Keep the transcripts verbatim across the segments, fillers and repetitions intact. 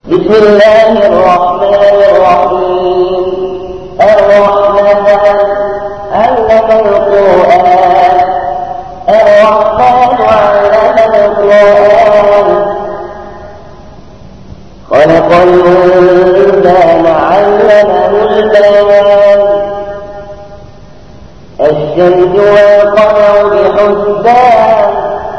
بسم الله الرحمن الرحيم. الرحمن علم القرآن. الرحمن علم القرآن. خلق الإنسان علمه البيان. الشمس والقمر بحسبان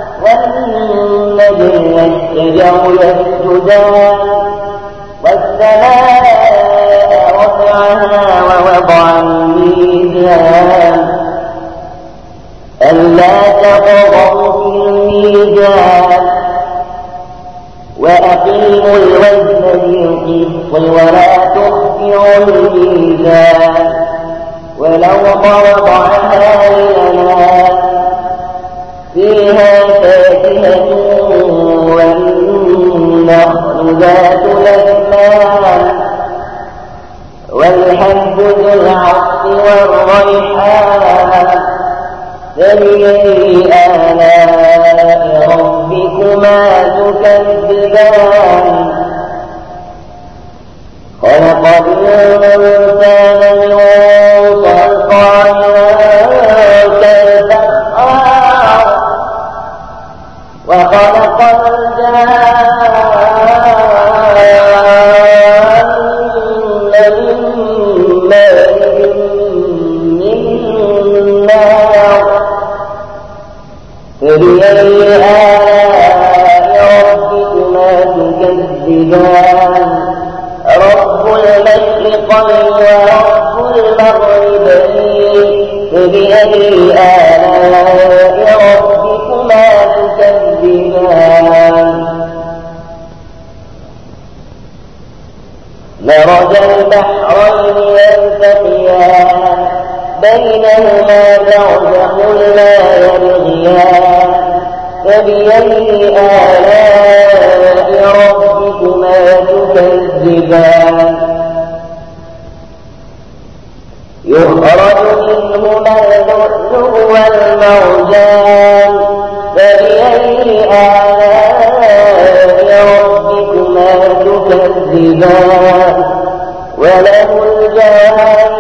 والنجم والشجر يسجدان والسماء رفعها ووضع الميزان ألا تطغوا في الميزان وأقيموا الوزن بالقسط ولا تخسروا الميزان ولو وضعها للناس فيها فاكهة والنخل ذات الأكمام والحب ذو العصف والريحان فبأي آلاء ربكما تكذبان خلق الإنسان من صلصال كالفخار وخلق الجان من مارج من نار فبأي آلاء ربكما تكذبان رب المشرقين ورب المغربين فبأي آلاء ربكما تكذبان مرج البحرين يلتقيان بينهما برزخ لا يبغيان فبأي آلاء ربكما تكذبان يخرج منهما اللؤلؤ والمرجان فبأي آلاء ربكما تكذبان وله الجوار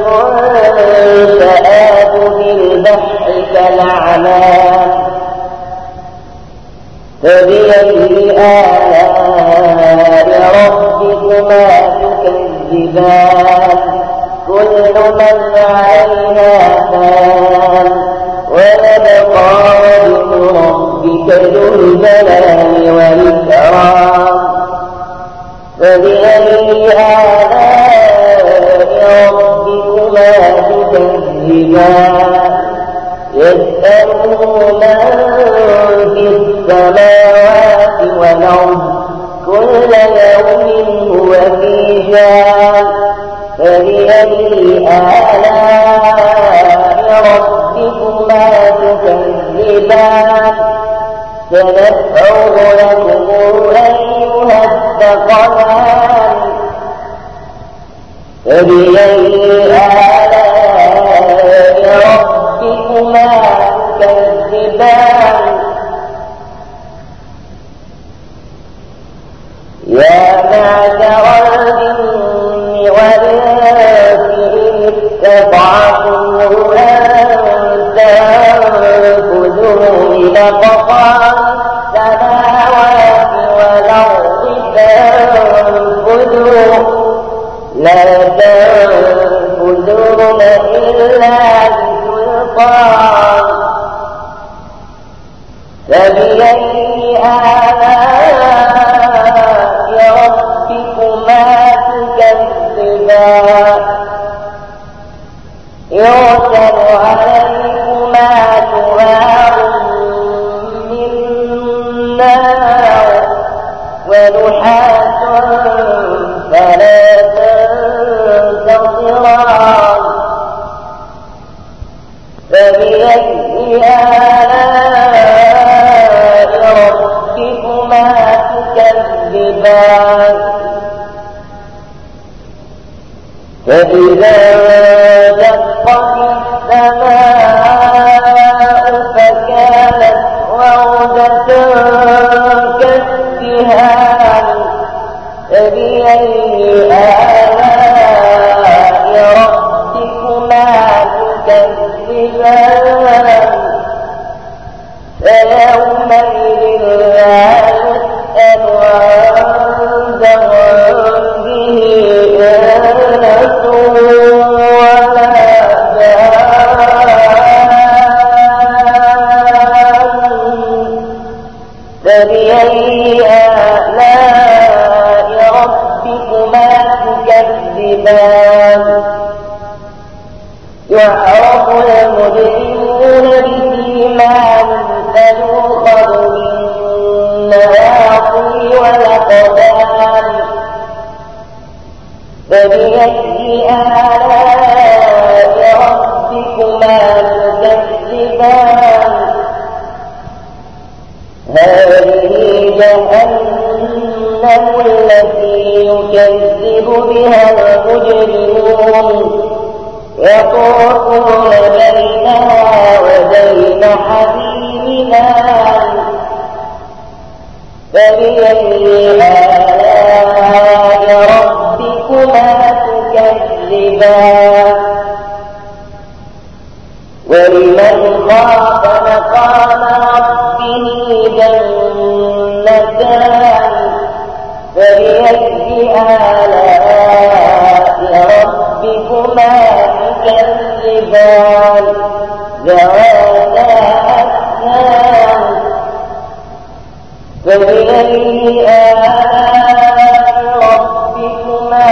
المنشآت في البحر كالأعلام فبأي آلاء ربكما تكذبان كل من عليها فان ويبقى وجه ربك ذو الجلال والإكرام فبأي آلاء ربكما تكذبان يسأله من في السماوات والأرض كل يوم هو في شان فبأي آلاء ربكما تكذبان سنفرغ لكم أيها الثقلان فبأي آلاء ربكما تكذبان يا معشر الجن والإنس إن استطعتم أن تنفذوا من أقطار السماوات والأرض فانفذوا لا تنفذون إلا بسلطان فبأي آلاء ربكما تكذبان يرسل عليكما شواظ من نار ونحاس فلا تنتصران فبأي آلاء ربكما تكذبان فإذا دقت السماء فكانت وردة كالدهان فبأي آلاء ربكما تكذبان فيومئذ لا يسأل عن ذنبه إنس ولا فبأي آلاء ربكما تكذبان يعرف المجرمون بسيماهم فيؤخذ بالنواصي والأقدام فبأي آلاء ربكما تكذبان هذه جهنم التي يكذب بها المجرمون يطوفون بينها وبين حميمها فبأي آلاء ربكما تكذبان ولمن خاف مقام ربه جنتان فبأي آلاء ربكما تكذبان ذواتا أفنان فبأي آلاء ربكما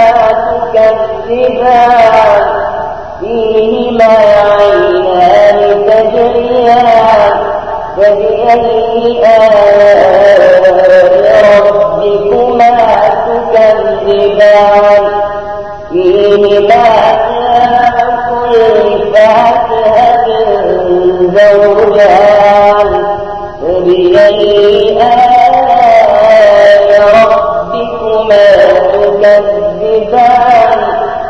تكذبان فيهما عينان تجريان فبأي آلاء ربكما تكذبان فيهما كل فاكهة زوجان فبأي آلاء ربكما تكذبان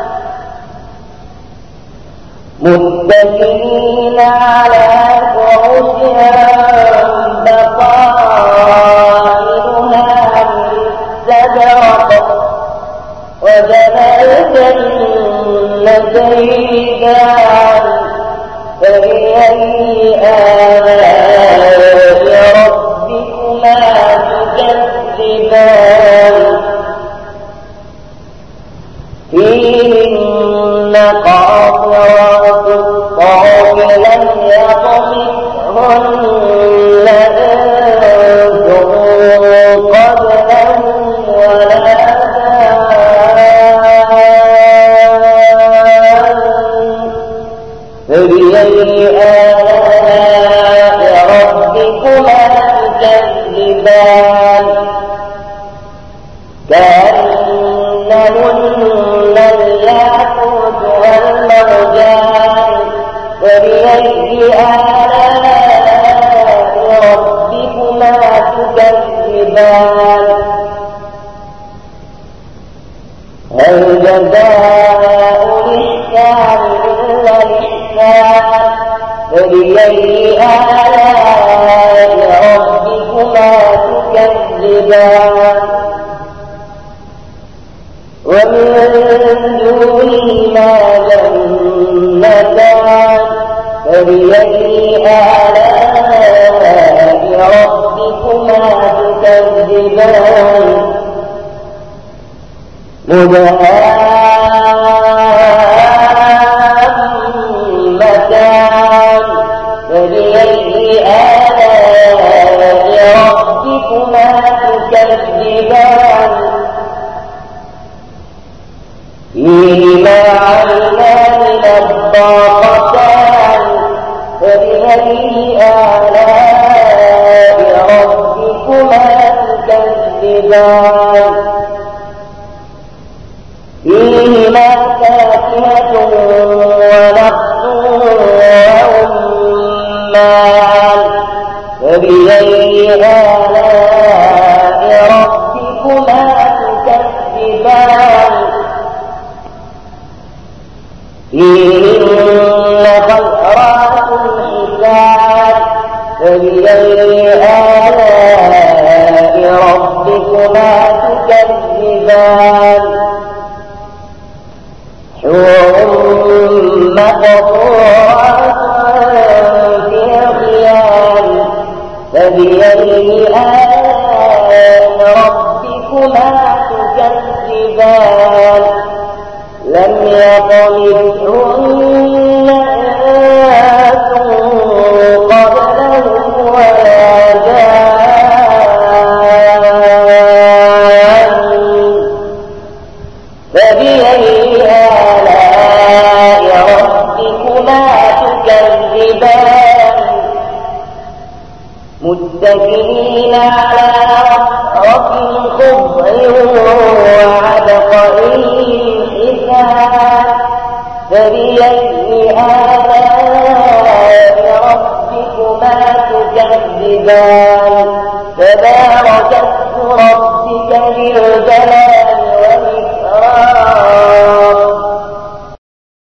متكئين على فرش بطائنها من استبرق وجنى الجنتين دان فبأي آلاء ربكما تكذبان فيهن قاصرات الطرف لم يطمثهن إنس قبلهم ولا جان فبأي آلاء ربكما تكذبان كأنهن الياقوت والمرجان فبأي آلاء ربكما تكذبان هل جزاء الإحسان إلا الإحسان فبأي آلاء ربكما تكذبان ومن دونهما جنتان فبأي آلاء ربكما تكذبان مدهامتان فبأي آلاء ربكما تكذبان فيهما عينان نضاختان فبأي آلاء ربكما تكذبان فيهما فاكهة ونخل ورمان فبأي آلاء ربكما تكذبان فيهن خيرات حسان فبأي آلاء ربكما تكذبان تكذبان لم يطمثهن إنس قبلهم ولا جان فبأي آلاء ربكما تكذبان متكئين على رفرف خضر وعبقري حسان فبأي آلاء ربكما تكذبان تبارك اسم ربك ذي الجلال